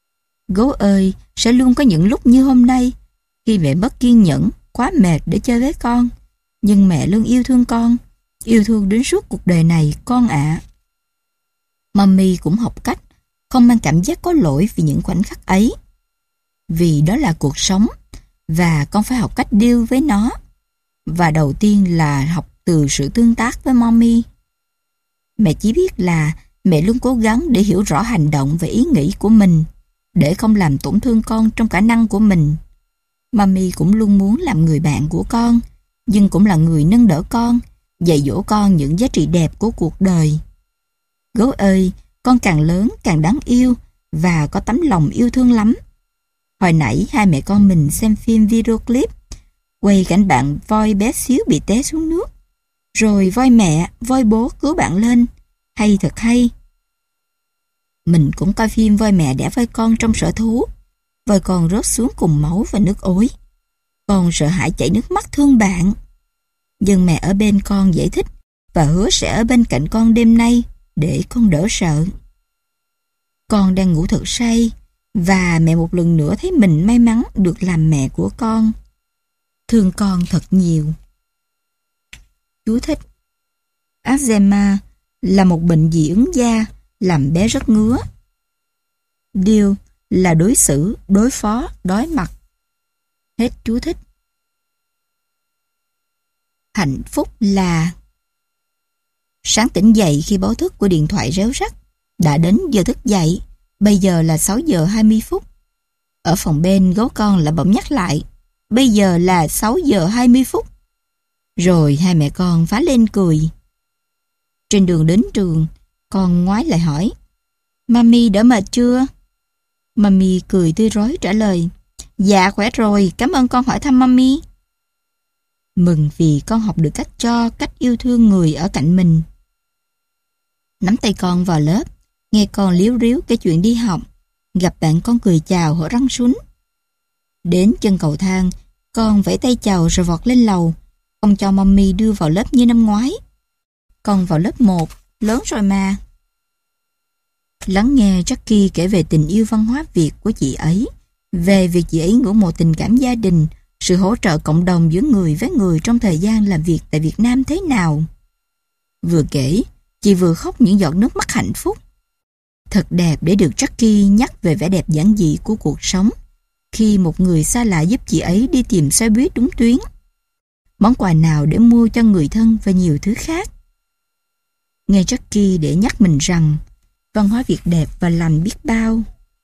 Gấu ơi, sẽ luôn có những lúc như hôm nay, khi mẹ mất kiên nhẫn, quá mệt để chơi với con. Nhưng mẹ luôn yêu thương con, yêu thương đến suốt cuộc đời này con ạ. Mommy cũng học cách không mang cảm giác có lỗi vì những khoảnh khắc ấy. Vì đó là cuộc sống, và con phải học cách deal với nó. Và đầu tiên là học từ sự tương tác với Mommy. Mẹ chỉ biết là mẹ luôn cố gắng để hiểu rõ hành động và ý nghĩ của mình, để không làm tổn thương con trong khả năng của mình. Mommy cũng luôn muốn làm người bạn của con, nhưng cũng là người nâng đỡ con, dạy dỗ con những giá trị đẹp của cuộc đời. Gấu ơi, con càng lớn càng đáng yêu và có tấm lòng yêu thương lắm. Hồi nãy hai mẹ con mình xem phim video clip, quay cảnh bạn voi bé xíu bị té xuống nước, rồi voi mẹ, voi bố cứu bạn lên. Hay thật hay. Mình cũng coi phim voi mẹ đẻ voi con trong sở thú. Voi con rớt xuống cùng máu và nước ối. Con sợ hãi chảy nước mắt thương bạn. Nhưng mẹ ở bên con giải thích và hứa sẽ ở bên cạnh con đêm nay để con đỡ sợ. Con đang ngủ thật say và mẹ một lần nữa thấy mình may mắn được làm mẹ của con. Thương con thật nhiều. Chú thích: Eczema là một bệnh dị ứng da làm bé rất ngứa. Deal là đối xử, đối phó, đối mặt. Hết chú thích. Hạnh phúc là... Sáng tỉnh dậy khi báo thức của điện thoại réo rắt. Đã đến giờ thức dậy. Bây giờ là 6 giờ 20 phút. Ở phòng bên, gấu con lại bỗng nhắc lại. Bây giờ là 6 giờ 20 phút. Rồi hai mẹ con phá lên cười. Trên đường đến trường, con ngoái lại hỏi: Mami đỡ mệt chưa? Mami cười tươi rói trả lời: Dạ khỏe rồi, cảm ơn con hỏi thăm Mami. Mừng vì con học được cách cho, cách yêu thương người ở cạnh mình. Nắm tay con vào lớp, nghe con líu ríu kể chuyện đi học. Gặp bạn con cười chào hở răng sún. Đến chân cầu thang, con vẫy tay chào rồi vọt lên lầu. Không cho Mami đưa vào lớp như năm ngoái. Con vào lớp 1, lớn rồi mà. Lắng nghe Jackie kể về tình yêu văn hóa Việt của chị ấy, về việc chị ấy ngưỡng mộ tình cảm gia đình, sự hỗ trợ cộng đồng giữa người với người trong thời gian làm việc tại Việt Nam thế nào. Vừa kể, chị vừa khóc những giọt nước mắt hạnh phúc. Thật đẹp để được Jackie nhắc về vẻ đẹp giản dị của cuộc sống, khi một người xa lạ giúp chị ấy đi tìm xe buýt đúng tuyến, món quà nào để mua cho người thân và nhiều thứ khác. Nghe Jackie để nhắc mình rằng văn hóa Việt đẹp và lành biết bao.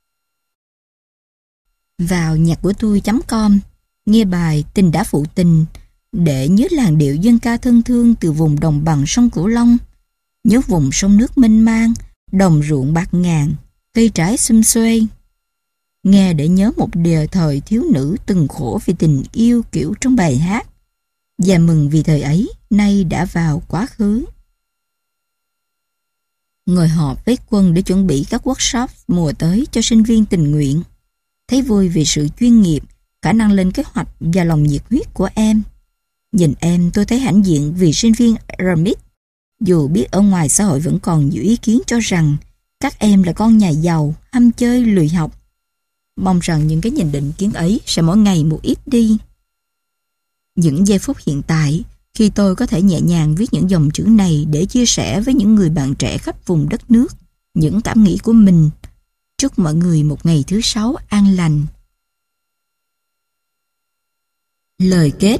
Vào nhaccuatui.com, nghe bài Tình đã phụ tình để nhớ làn điệu dân ca thân thương từ vùng đồng bằng sông Cửu Long, nhớ vùng sông nước mênh mang, đồng ruộng bạc ngàn, cây trái sum xuê. Nghe để nhớ một đời thời thiếu nữ từng khổ vì tình yêu kiểu trong bài hát, và mừng vì thời ấy nay đã vào quá khứ. Ngồi họp với quân để chuẩn bị các workshop mùa tới cho sinh viên tình nguyện. Thấy vui vì sự chuyên nghiệp, khả năng lên kế hoạch và lòng nhiệt huyết của em. Nhìn em tôi thấy hãnh diện vì sinh viên RMIT, dù biết ở ngoài xã hội vẫn còn nhiều ý kiến cho rằng các em là con nhà giàu, ham chơi, lười học. Mong rằng những cái nhìn định kiến ấy sẽ mỗi ngày một ít đi. Những giây phút hiện tại, khi tôi có thể nhẹ nhàng viết những dòng chữ này để chia sẻ với những người bạn trẻ khắp vùng đất nước, những cảm nghĩ của mình. Chúc mọi người một ngày thứ 6 an lành. Lời kết.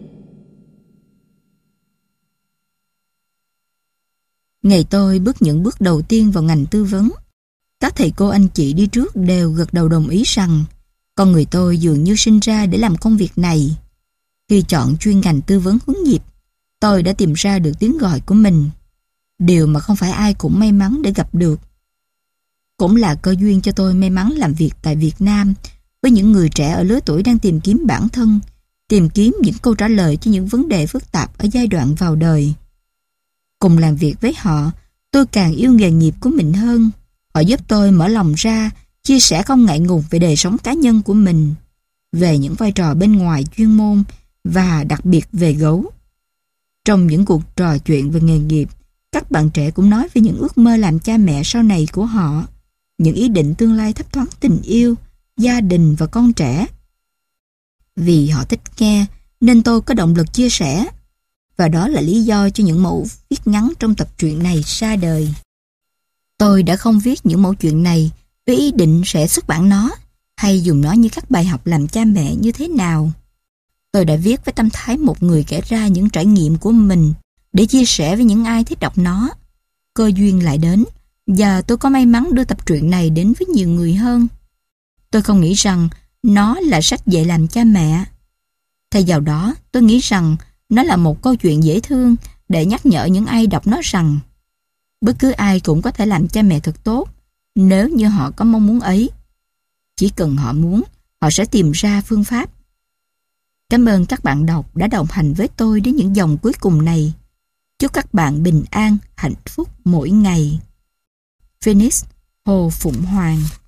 Ngày tôi bước những bước đầu tiên vào ngành tư vấn, các thầy cô anh chị đi trước đều gật đầu đồng ý rằng con người tôi dường như sinh ra để làm công việc này. Khi chọn chuyên ngành tư vấn hướng nghiệp, tôi đã tìm ra được tiếng gọi của mình, điều mà không phải ai cũng may mắn để gặp được. Cũng là cơ duyên cho tôi may mắn làm việc tại Việt Nam với những người trẻ ở lứa tuổi đang tìm kiếm bản thân, tìm kiếm những câu trả lời cho những vấn đề phức tạp ở giai đoạn vào đời. Cùng làm việc với họ, tôi càng yêu nghề nghiệp của mình hơn. Họ giúp tôi mở lòng ra, chia sẻ không ngại ngùng về đời sống cá nhân của mình, về những vai trò bên ngoài chuyên môn và đặc biệt về gấu. Trong những cuộc trò chuyện về nghề nghiệp, các bạn trẻ cũng nói về những ước mơ làm cha mẹ sau này của họ, những ý định tương lai thấp thoáng tình yêu gia đình và con trẻ. Vì họ thích nghe nên tôi có động lực chia sẻ. Và đó là lý do cho những mẫu viết ngắn trong tập truyện này ra đời. Tôi đã không viết những mẫu chuyện này với ý định sẽ xuất bản nó hay dùng nó như các bài học làm cha mẹ như thế nào. Tôi đã viết với tâm thái một người kể ra những trải nghiệm của mình để chia sẻ với những ai thích đọc nó. Cơ duyên lại đến và tôi có may mắn đưa tập truyện này đến với nhiều người hơn. Tôi không nghĩ rằng nó là sách dạy làm cha mẹ. Thay vào đó, tôi nghĩ rằng nó là một câu chuyện dễ thương để nhắc nhở những ai đọc nó rằng bất cứ ai cũng có thể làm cha mẹ thật tốt nếu như họ có mong muốn ấy. Chỉ cần họ muốn, họ sẽ tìm ra phương pháp. Cảm ơn các bạn đọc đã đồng hành với tôi đến những dòng cuối cùng này. Chúc các bạn bình an, hạnh phúc mỗi ngày. Phoenix, Hồ Phụng Hoàng.